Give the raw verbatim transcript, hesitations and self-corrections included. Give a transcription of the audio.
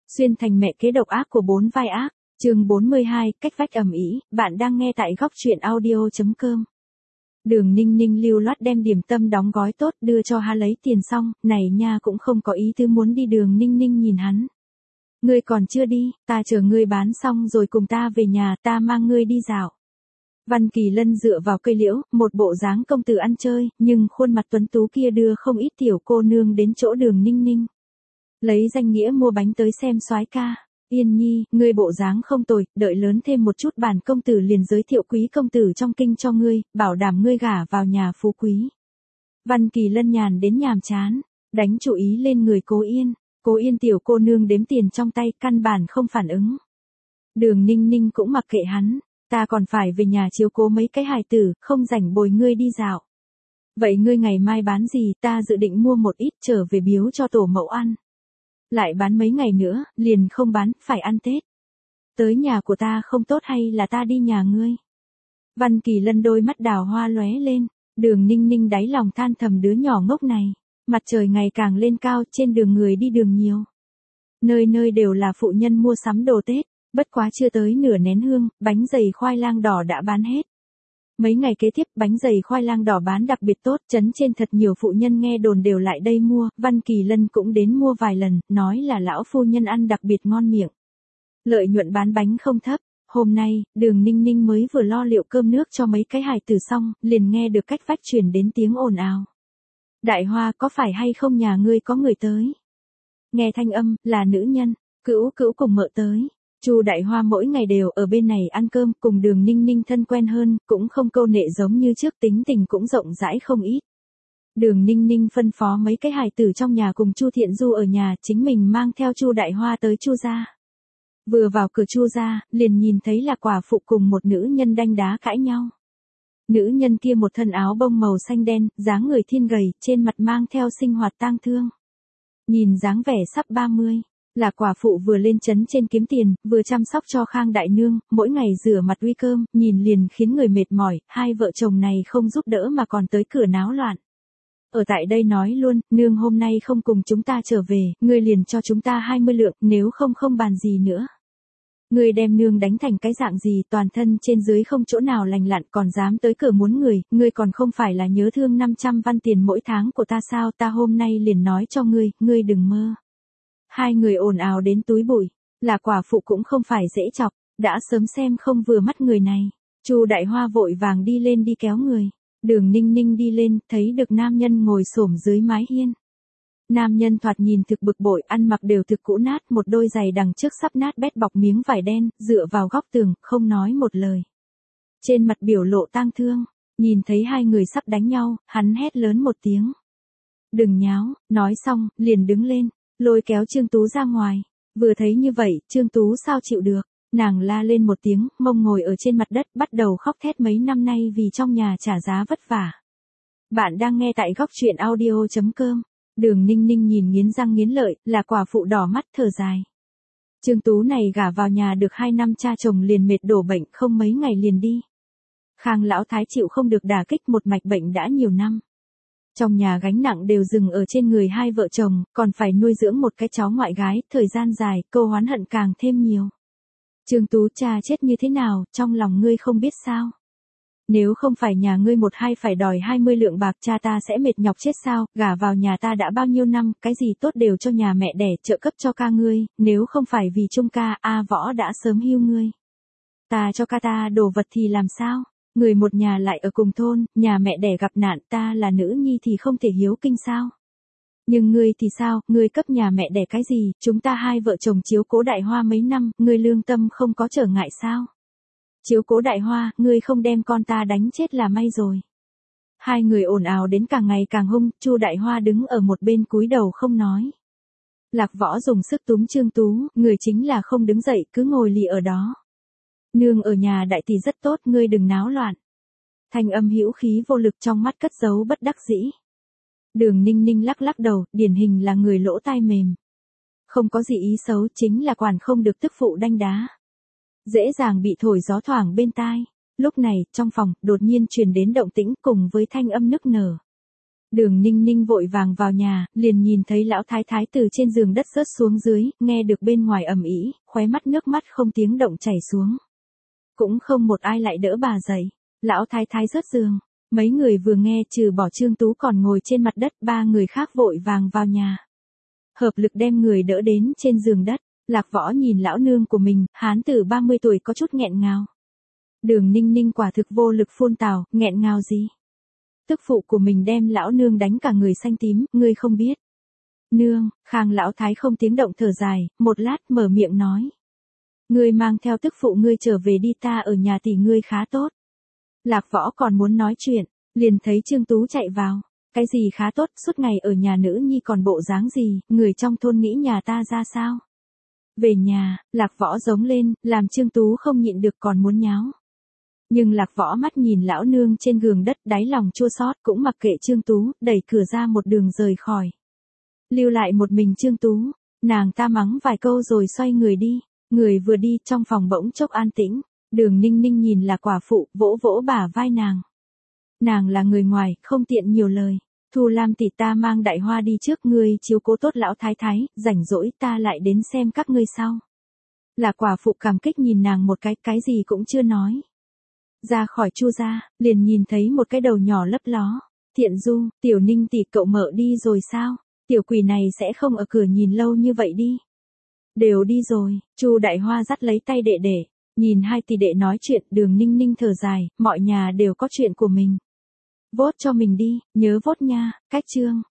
Xuyên thành mẹ kế độc ác của bốn vai ác, chương bốn mươi hai, cách vách ầm ĩ, bạn đang nghe tại góc truyện audio.com. Đường Ninh Ninh lưu loát đem điểm tâm đóng gói tốt đưa cho hắn lấy tiền xong, này nha cũng không có ý tứ muốn đi. Đường Ninh Ninh nhìn hắn. Ngươi còn chưa đi, ta chờ ngươi bán xong rồi cùng ta về nhà, ta mang ngươi đi dạo. Văn Kỳ Lân dựa vào cây liễu, một bộ dáng công tử ăn chơi, nhưng khuôn mặt tuấn tú kia đưa không ít tiểu cô nương đến chỗ Đường Ninh Ninh. Lấy danh nghĩa mua bánh tới xem soái ca. Yên Nhi, ngươi bộ dáng không tồi, đợi lớn thêm một chút bản công tử liền giới thiệu quý công tử trong kinh cho ngươi, bảo đảm ngươi gả vào nhà phú quý. Văn Kỳ Lân nhàn đến nhàm chán, đánh chủ ý lên người Cố Yên. Cố Yên tiểu cô nương đếm tiền trong tay, căn bản không phản ứng. Đường Ninh Ninh cũng mặc kệ hắn, ta còn phải về nhà chiếu cố mấy cái hài tử, không rảnh bồi ngươi đi dạo. Vậy ngươi ngày mai bán gì? Ta dự định mua một ít trở về biếu cho tổ mẫu ăn. Lại bán mấy ngày nữa, liền không bán, phải ăn Tết. Tới nhà của ta không tốt hay là ta đi nhà ngươi? Văn Kỳ Lân đôi mắt đào hoa lóe lên, Đường Ninh Ninh đáy lòng than thầm đứa nhỏ ngốc này. Mặt trời ngày càng lên cao, trên đường người đi đường nhiều. Nơi nơi đều là phụ nhân mua sắm đồ Tết, bất quá chưa tới nửa nén hương, bánh dày khoai lang đỏ đã bán hết. Mấy ngày kế tiếp bánh dày khoai lang đỏ bán đặc biệt tốt, trấn trên thật nhiều phụ nhân nghe đồn đều lại đây mua, Văn Kỳ Lân cũng đến mua vài lần, nói là lão phu nhân ăn đặc biệt ngon miệng. Lợi nhuận bán bánh không thấp, hôm nay, Đường Ninh Ninh mới vừa lo liệu cơm nước cho mấy cái hài tử xong, liền nghe được cách vách truyền đến tiếng ồn ào. Đại Hoa, có phải hay không nhà ngươi có người tới? Nghe thanh âm, là nữ nhân, Cữu Cữu cùng mợ tới. Chu Đại Hoa mỗi ngày đều ở bên này ăn cơm, cùng Đường Ninh Ninh thân quen hơn, cũng không câu nệ giống như trước, tính tình cũng rộng rãi không ít. Đường Ninh Ninh phân phó mấy cái hài tử trong nhà cùng Chu Thiện Du ở nhà, chính mình mang theo Chu Đại Hoa tới Chu gia. Vừa vào cửa Chu gia, liền nhìn thấy là quả phụ cùng một nữ nhân đanh đá cãi nhau. Nữ nhân kia một thân áo bông màu xanh đen, dáng người thiên gầy, trên mặt mang theo sinh hoạt tang thương. Nhìn dáng vẻ sắp ba mươi. Là quả phụ vừa lên trấn trên kiếm tiền, vừa chăm sóc cho Khang đại nương, mỗi ngày rửa mặt uy cơm, nhìn liền khiến người mệt mỏi, hai vợ chồng này không giúp đỡ mà còn tới cửa náo loạn. Ở tại đây nói luôn, nương hôm nay không cùng chúng ta trở về, ngươi liền cho chúng ta hai mươi lượng, nếu không không bàn gì nữa. Ngươi đem nương đánh thành cái dạng gì, toàn thân trên dưới không chỗ nào lành lặn, còn dám tới cửa muốn người, ngươi còn không phải là nhớ thương năm trăm văn tiền mỗi tháng của ta sao? Ta hôm nay liền nói cho ngươi, ngươi đừng mơ. Hai người ồn ào đến túi bụi, là quả phụ cũng không phải dễ chọc, đã sớm xem không vừa mắt người này. Chu Đại Hoa vội vàng đi lên đi kéo người. Đường Ninh Ninh đi lên, thấy được nam nhân ngồi xổm dưới mái hiên. Nam nhân thoạt nhìn thực bực bội, ăn mặc đều thực cũ nát, một đôi giày đằng trước sắp nát bét bọc miếng vải đen, dựa vào góc tường, không nói một lời. Trên mặt biểu lộ tang thương, nhìn thấy hai người sắp đánh nhau, hắn hét lớn một tiếng. Đừng nháo, nói xong, liền đứng lên. Lôi kéo Trương Tú ra ngoài, vừa thấy như vậy, Trương Tú sao chịu được, nàng la lên một tiếng, mông ngồi ở trên mặt đất, bắt đầu khóc thét mấy năm nay vì trong nhà trả giá vất vả. Bạn đang nghe tại góc truyện audio.com, Đường Ninh Ninh nhìn nghiến răng nghiến lợi, là quả phụ đỏ mắt thở dài. Trương Tú này gả vào nhà được hai năm cha chồng liền mệt đổ bệnh, không mấy ngày liền đi. Khang lão thái chịu không được đả kích, một mạch bệnh đã nhiều năm. Trong nhà gánh nặng đều dừng ở trên người hai vợ chồng, còn phải nuôi dưỡng một cái cháu ngoại gái, thời gian dài, câu oán hận càng thêm nhiều. Trương Tú, cha chết như thế nào, trong lòng ngươi không biết sao? Nếu không phải nhà ngươi một hai phải đòi hai mươi lượng bạc, cha ta sẽ mệt nhọc chết sao? Gả vào nhà ta đã bao nhiêu năm, cái gì tốt đều cho nhà mẹ đẻ, trợ cấp cho ca ngươi, nếu không phải vì Trung ca, A Võ đã sớm hưu ngươi. Ta cho ca ta đồ vật thì làm sao? Người một nhà lại ở cùng thôn, nhà mẹ đẻ gặp nạn, ta là nữ nhi thì không thể hiếu kinh sao? Nhưng ngươi thì sao, ngươi cấp nhà mẹ đẻ cái gì, chúng ta hai vợ chồng chiếu cố Đại Hoa mấy năm, ngươi lương tâm không có trở ngại sao? Chiếu cố Đại Hoa, ngươi không đem con ta đánh chết là may rồi. Hai người ồn ào đến càng ngày càng hung, Chu Đại Hoa đứng ở một bên cúi đầu không nói. Lạc Võ dùng sức túm Trương Tú, người chính là không đứng dậy, cứ ngồi lì ở đó. Nương ở nhà đại tỷ rất tốt, ngươi đừng náo loạn. Thanh âm hữu khí vô lực trong mắt cất giấu bất đắc dĩ. Đường Ninh Ninh lắc lắc đầu, điển hình là người lỗ tai mềm. Không có gì ý xấu, chính là quản không được tức phụ đanh đá. Dễ dàng bị thổi gió thoảng bên tai. Lúc này, trong phòng, đột nhiên truyền đến động tĩnh cùng với thanh âm nức nở. Đường Ninh Ninh vội vàng vào nhà, liền nhìn thấy lão thái thái từ trên giường đất rớt xuống dưới, nghe được bên ngoài ầm ĩ, khóe mắt nước mắt không tiếng động chảy xuống. Cũng không một ai lại đỡ bà dậy. Lão thái thái rớt giường. Mấy người vừa nghe trừ bỏ Trương Tú còn ngồi trên mặt đất, ba người khác vội vàng vào nhà. Hợp lực đem người đỡ đến trên giường đất. Lạc Võ nhìn lão nương của mình, hán tử ba mươi tuổi có chút nghẹn ngào. Đường Ninh Ninh quả thực vô lực phun tào, nghẹn ngào gì? Tức phụ của mình đem lão nương đánh cả người xanh tím, ngươi không biết. Nương, Khang lão thái không tiếng động thở dài, một lát mở miệng nói. Ngươi mang theo tức phụ ngươi trở về đi, ta ở nhà tỷ ngươi khá tốt. Lạc Võ còn muốn nói chuyện, liền thấy Trương Tú chạy vào. Cái gì khá tốt, suốt ngày ở nhà nữ nhi còn bộ dáng gì, người trong thôn nghĩ nhà ta ra sao? Về nhà, Lạc Võ giống lên, làm Trương Tú không nhịn được còn muốn nháo. Nhưng Lạc Võ mắt nhìn lão nương trên giường đất, đáy lòng chua xót, cũng mặc kệ Trương Tú, đẩy cửa ra một đường rời khỏi. Lưu lại một mình Trương Tú, nàng ta mắng vài câu rồi xoay người đi. Người vừa đi, trong phòng bỗng chốc an tĩnh. Đường Ninh Ninh nhìn là quả phụ, vỗ vỗ bả vai nàng. Nàng là người ngoài, không tiện nhiều lời. Thu Lam tỷ, ta mang Đại Hoa đi trước, ngươi chiếu cố tốt lão thái thái, rảnh rỗi ta lại đến xem các ngươi sau. Là quả phụ cảm kích nhìn nàng một cái, cái gì cũng chưa nói. Ra khỏi Chu gia, liền nhìn thấy một cái đầu nhỏ lấp ló. Thiện Du, Tiểu Ninh tỷ, cậu mợ đi rồi sao? Tiểu quỷ này sẽ không ở cửa nhìn lâu như vậy đi. Đều đi rồi. Chu Đại Hoa dắt lấy tay đệ đệ, nhìn hai tỷ đệ nói chuyện. Đường Ninh Ninh thở dài, mọi nhà đều có chuyện của mình. Vote cho mình đi, nhớ vote nha. Cách chương